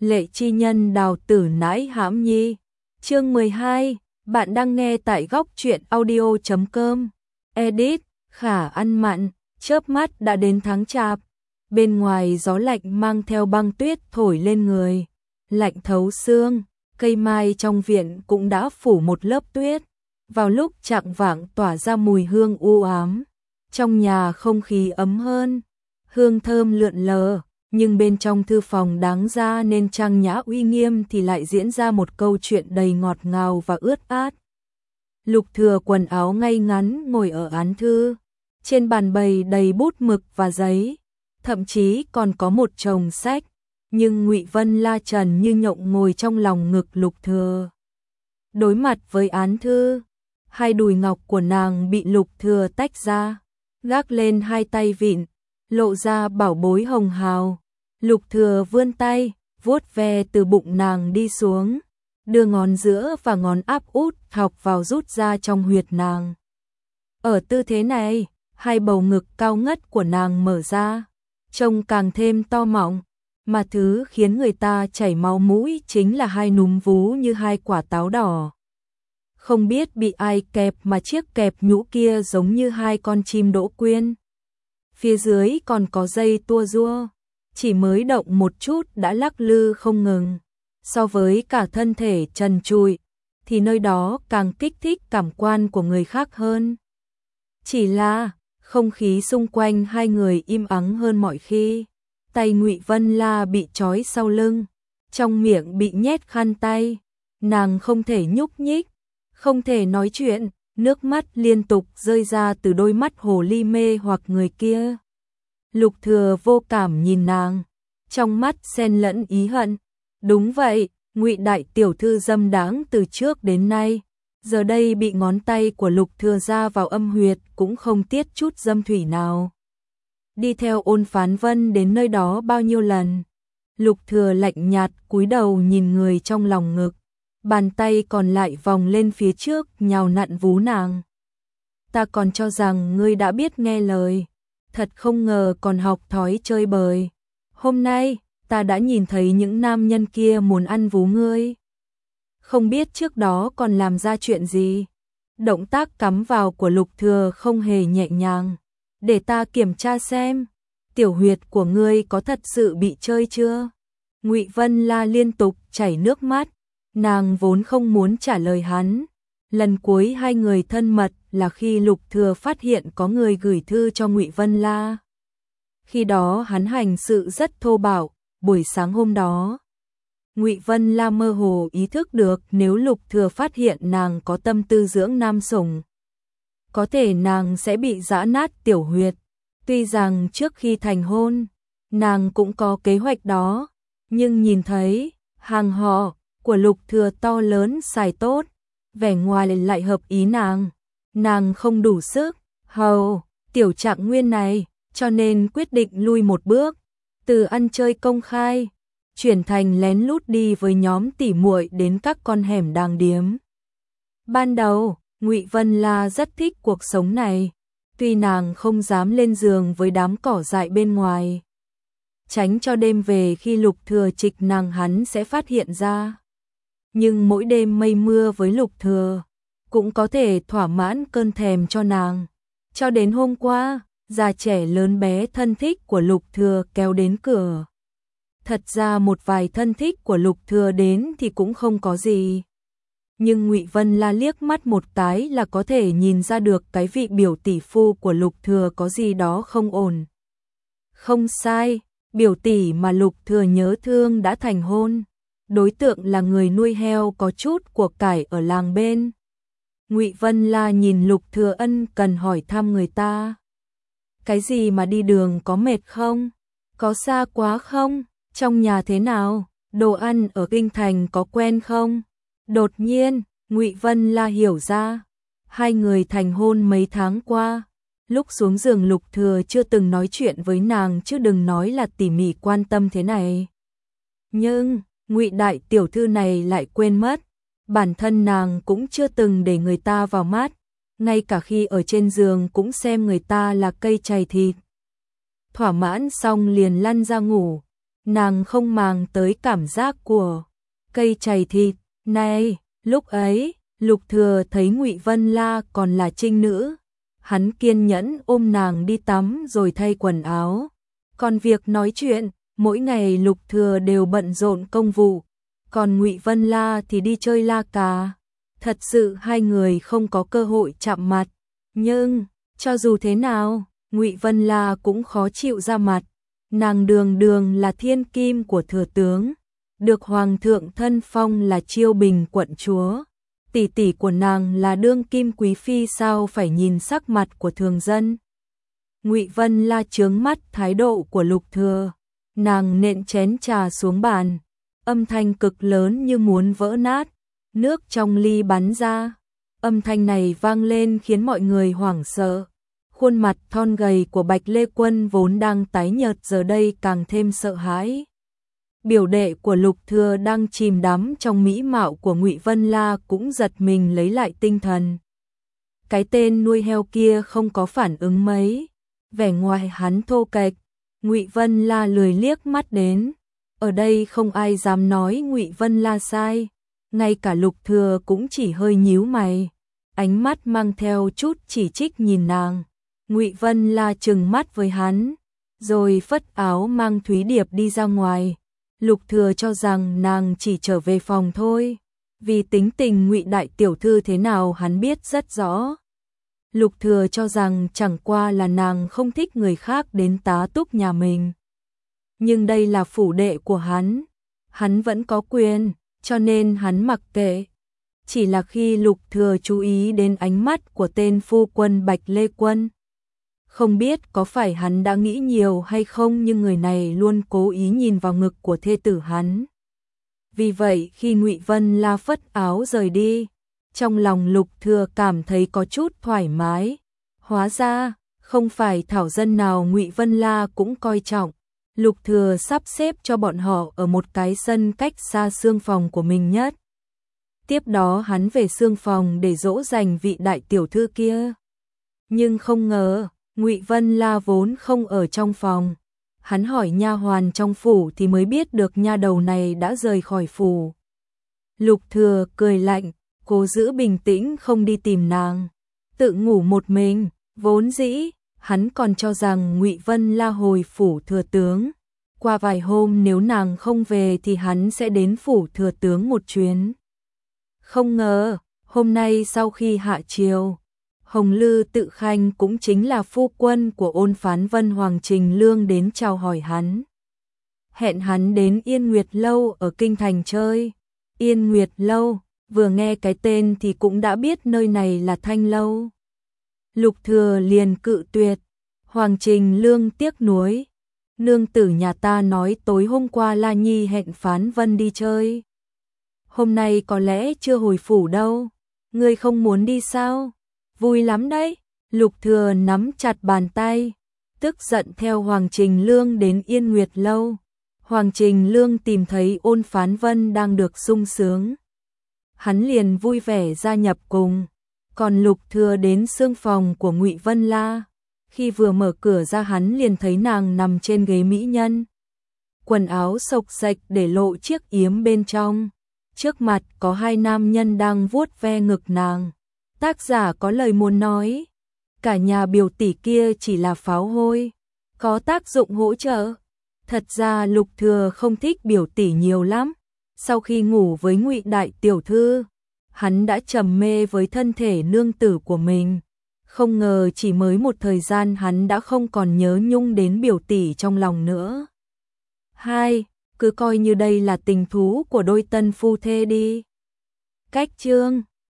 Lệ chi nhân đào tử nãi hãm nhi. Chương 12, bạn đang nghe tại góc truyện audio.com. Edit, Khả ăn mặn, chớp mắt đã đến tháng Chạp. Bên ngoài gió lạnh mang theo băng tuyết thổi lên người, lạnh thấu xương, cây mai trong viện cũng đã phủ một lớp tuyết. Vào lúc chạng vạng tỏa ra mùi hương u ám, trong nhà không khí ấm hơn, hương thơm lượn lờ. Nhưng bên trong thư phòng đáng ra nên trang nhã uy nghiêm thì lại diễn ra một câu chuyện đầy ngọt ngào và ướt át. Lục Thừa quần áo ngay ngắn ngồi ở án thư, trên bàn bày đầy bút mực và giấy, thậm chí còn có một chồng sách, nhưng Ngụy Vân La trần như nhộng ngồi trong lòng ngực Lục Thừa. Đối mặt với án thư, hai đùi ngọc của nàng bị Lục Thừa tách ra, gác lên hai tay vịn, lộ ra bảo bối hồng hào. Lục Thừa vươn tay, vuốt ve từ bụng nàng đi xuống, đưa ngón giữa và ngón áp út thọc vào rút ra trong huyệt nàng. Ở tư thế này, hai bầu ngực cao ngất của nàng mở ra, trông càng thêm to mọng, mà thứ khiến người ta chảy máu mũi chính là hai núm vú như hai quả táo đỏ. Không biết bị ai kẹp mà chiếc kẹp nhũ kia giống như hai con chim đỗ quyên. Phía dưới còn có dây tua rua, chỉ mới động một chút đã lắc lư không ngừng. So với cả thân thể trần trụi, thì nơi đó càng kích thích cảm quan của người khác hơn. Chỉ là, không khí xung quanh hai người im ắng hơn mọi khi. Tay Ngụy Vân La bị trói sau lưng, trong miệng bị nhét khăn tay. Nàng không thể nhúc nhích, không thể nói chuyện, nước mắt liên tục rơi ra từ đôi mắt hồ ly mê hoặc người kia. Lục Thừa vô cảm nhìn nàng, trong mắt xen lẫn ý hận. Đúng vậy, Ngụy đại tiểu thư dâm đáng từ trước đến nay, giờ đây bị ngón tay của Lục Thừa ra vào âm huyệt cũng không tiết chút dâm thủy nào. Đi theo Ôn Phán Vân đến nơi đó bao nhiêu lần, Lục Thừa lạnh nhạt cúi đầu nhìn người trong lòng ngực, bàn tay còn lại vòng lên phía trước nhào nặn vú nàng. Ta còn cho rằng ngươi đã biết nghe lời, thật không ngờ còn học thói chơi bời. Hôm nay, ta đã nhìn thấy những nam nhân kia muốn ăn vú ngươi. Không biết trước đó còn làm ra chuyện gì. Động tác cắm vào của Lục Thừa không hề nhẹ nhàng. Để ta kiểm tra xem, tiểu huyệt của ngươi có thật sự bị chơi chưa? Ngụy Vân La liên tục chảy nước mắt, nàng vốn không muốn trả lời hắn. Lần cuối hai người thân mật là khi Lục Thừa phát hiện có người gửi thư cho Ngụy Vân La. Khi đó hắn hành sự rất thô bạo, buổi sáng hôm đó, Ngụy Vân La mơ hồ ý thức được nếu Lục Thừa phát hiện nàng có tâm tư dưỡng nam sủng, có thể nàng sẽ bị giã nát tiểu huyệt. Tuy rằng trước khi thành hôn, nàng cũng có kế hoạch đó, nhưng nhìn thấy hàng họ của Lục Thừa to lớn xài tốt, vẻ ngoài lại hợp ý nàng không đủ sức hầu tiểu trạng nguyên này, cho nên quyết định lui một bước, từ ăn chơi công khai chuyển thành lén lút đi với nhóm tỉ muội đến các con hẻm đàng điếm. Ban đầu, Ngụy Vân La rất thích cuộc sống này, tuy nàng không dám lên giường với đám cỏ dại bên ngoài, tránh cho đêm về khi Lục Thừa trịch nàng hắn sẽ phát hiện ra. Nhưng mỗi đêm mây mưa với Lục Thừa cũng có thể thỏa mãn cơn thèm cho nàng. Cho đến hôm qua, già trẻ lớn bé thân thích của Lục Thừa kéo đến cửa. Thật ra một vài thân thích của Lục Thừa đến thì cũng không có gì. Nhưng Ngụy Vân La liếc mắt một cái là có thể nhìn ra được cái vị biểu tỷ phu của Lục Thừa có gì đó không ổn. Không sai, biểu tỷ mà Lục Thừa nhớ thương đã thành hôn. Đối tượng là người nuôi heo có chút của cải ở làng bên. Ngụy Vân La nhìn Lục Thừa ân cần hỏi thăm người ta. Cái gì mà đi đường có mệt không? Có xa quá không? Trong nhà thế nào? Đồ ăn ở kinh thành có quen không? Đột nhiên, Ngụy Vân La hiểu ra. Hai người thành hôn mấy tháng qua. Lúc xuống giường Lục Thừa chưa từng nói chuyện với nàng chứ đừng nói là tỉ mỉ quan tâm thế này. Nhưng Ngụy đại tiểu thư này lại quên mất, bản thân nàng cũng chưa từng để người ta vào mắt, ngay cả khi ở trên giường cũng xem người ta là cây chày thịt. Thỏa mãn xong liền lăn ra ngủ, nàng không màng tới cảm giác của cây chày thịt. Này, lúc ấy, Lục Thừa thấy Ngụy Vân La còn là trinh nữ, hắn kiên nhẫn ôm nàng đi tắm rồi thay quần áo. Còn việc nói chuyện, mỗi ngày Lục Thừa đều bận rộn công vụ, còn Ngụy Vân La thì đi chơi la cà. Thật sự hai người không có cơ hội chạm mặt, nhưng cho dù thế nào, Ngụy Vân La cũng khó chịu ra mặt. Nàng đường đường là thiên kim của thừa tướng, được hoàng thượng thân phong là Chiêu Bình quận chúa. Tỷ tỷ của nàng là đương kim quý phi, sao phải nhìn sắc mặt của thường dân. Ngụy Vân La chướng mắt thái độ của Lục Thừa, nàng nện chén trà xuống bàn, âm thanh cực lớn như muốn vỡ nát, nước trong ly bắn ra. Âm thanh này vang lên khiến mọi người hoảng sợ. Khuôn mặt thon gầy của Bạch Lê Quân vốn đang tái nhợt giờ đây càng thêm sợ hãi. Biểu đệ của Lục Thừa đang chìm đắm trong mỹ mạo của Ngụy Vân La cũng giật mình lấy lại tinh thần. Cái tên nuôi heo kia không có phản ứng mấy, vẻ ngoài hắn thô kệch, Ngụy Vân La lười liếc mắt đến. Ở đây không ai dám nói Ngụy Vân La sai, ngay cả Lục Thừa cũng chỉ hơi nhíu mày, ánh mắt mang theo chút chỉ trích nhìn nàng. Ngụy Vân La trừng mắt với hắn, rồi phất áo mang Thúy Điệp đi ra ngoài. Lục Thừa cho rằng nàng chỉ trở về phòng thôi, vì tính tình Ngụy đại tiểu thư thế nào hắn biết rất rõ. Lục Thừa cho rằng chẳng qua là nàng không thích người khác đến tá túc nhà mình. Nhưng đây là phủ đệ của hắn vẫn có quyền, cho nên hắn mặc kệ. Chỉ là khi Lục Thừa chú ý đến ánh mắt của tên phu quân Bạch Lê Quân, không biết có phải hắn đã nghĩ nhiều hay không, nhưng người này luôn cố ý nhìn vào ngực của thê tử hắn. Vì vậy khi Ngụy Vân La phất áo rời đi, trong lòng Lục Thừa cảm thấy có chút thoải mái. Hóa ra, không phải thảo dân nào Ngụy Vân La cũng coi trọng. Lục Thừa sắp xếp cho bọn họ ở một cái sân cách xa xương phòng của mình nhất. Tiếp đó hắn về xương phòng để dỗ dành vị đại tiểu thư kia. Nhưng không ngờ, Ngụy Vân La vốn không ở trong phòng. Hắn hỏi nha hoàn trong phủ thì mới biết được nha đầu này đã rời khỏi phủ. Lục Thừa cười lạnh, cố giữ bình tĩnh không đi tìm nàng, tự ngủ một mình. Vốn dĩ, hắn còn cho rằng Ngụy Vân La hồi phủ thừa tướng. Qua vài hôm nếu nàng không về thì hắn sẽ đến phủ thừa tướng một chuyến. Không ngờ, hôm nay sau khi hạ triều, Hồng Lư Tự Khanh cũng chính là phu quân của Ôn Phán Vân Hoàng Trình Lương đến chào hỏi hắn. Hẹn hắn đến Yên Nguyệt Lâu ở Kinh Thành chơi. Yên Nguyệt Lâu, vừa nghe cái tên thì cũng đã biết nơi này là Thanh Lâu. Lục Thừa liền cự tuyệt. Hoàng Trình Lương tiếc nuối, nương tử nhà ta nói tối hôm qua La Nhi hẹn Phán Vân đi chơi. Hôm nay có lẽ chưa hồi phủ đâu, ngươi không muốn đi sao? Vui lắm đấy. Lục Thừa nắm chặt bàn tay, tức giận theo Hoàng Trình Lương đến Yên Nguyệt Lâu. Hoàng Trình Lương tìm thấy Ôn Phán Vân đang được sung sướng, hắn liền vui vẻ gia nhập cùng. Còn Lục Thừa đến xương phòng của Ngụy Vân La, khi vừa mở cửa ra hắn liền thấy nàng nằm trên ghế mỹ nhân, quần áo xộc xệch để lộ chiếc yếm bên trong. Trước mặt có hai nam nhân đang vuốt ve ngực nàng. Tác giả có lời muốn nói, cả nhà biểu tỷ kia chỉ là pháo hôi, có tác dụng hỗ trợ. Thật ra Lục Thừa không thích biểu tỷ nhiều lắm. Sau khi ngủ với Ngụy đại tiểu thư, hắn đã trầm mê với thân thể nương tử của mình. Không ngờ chỉ mới một thời gian hắn đã không còn nhớ nhung đến biểu tỷ trong lòng nữa. Cứ coi như đây là tình thú của đôi tân phu thê đi. Cách chương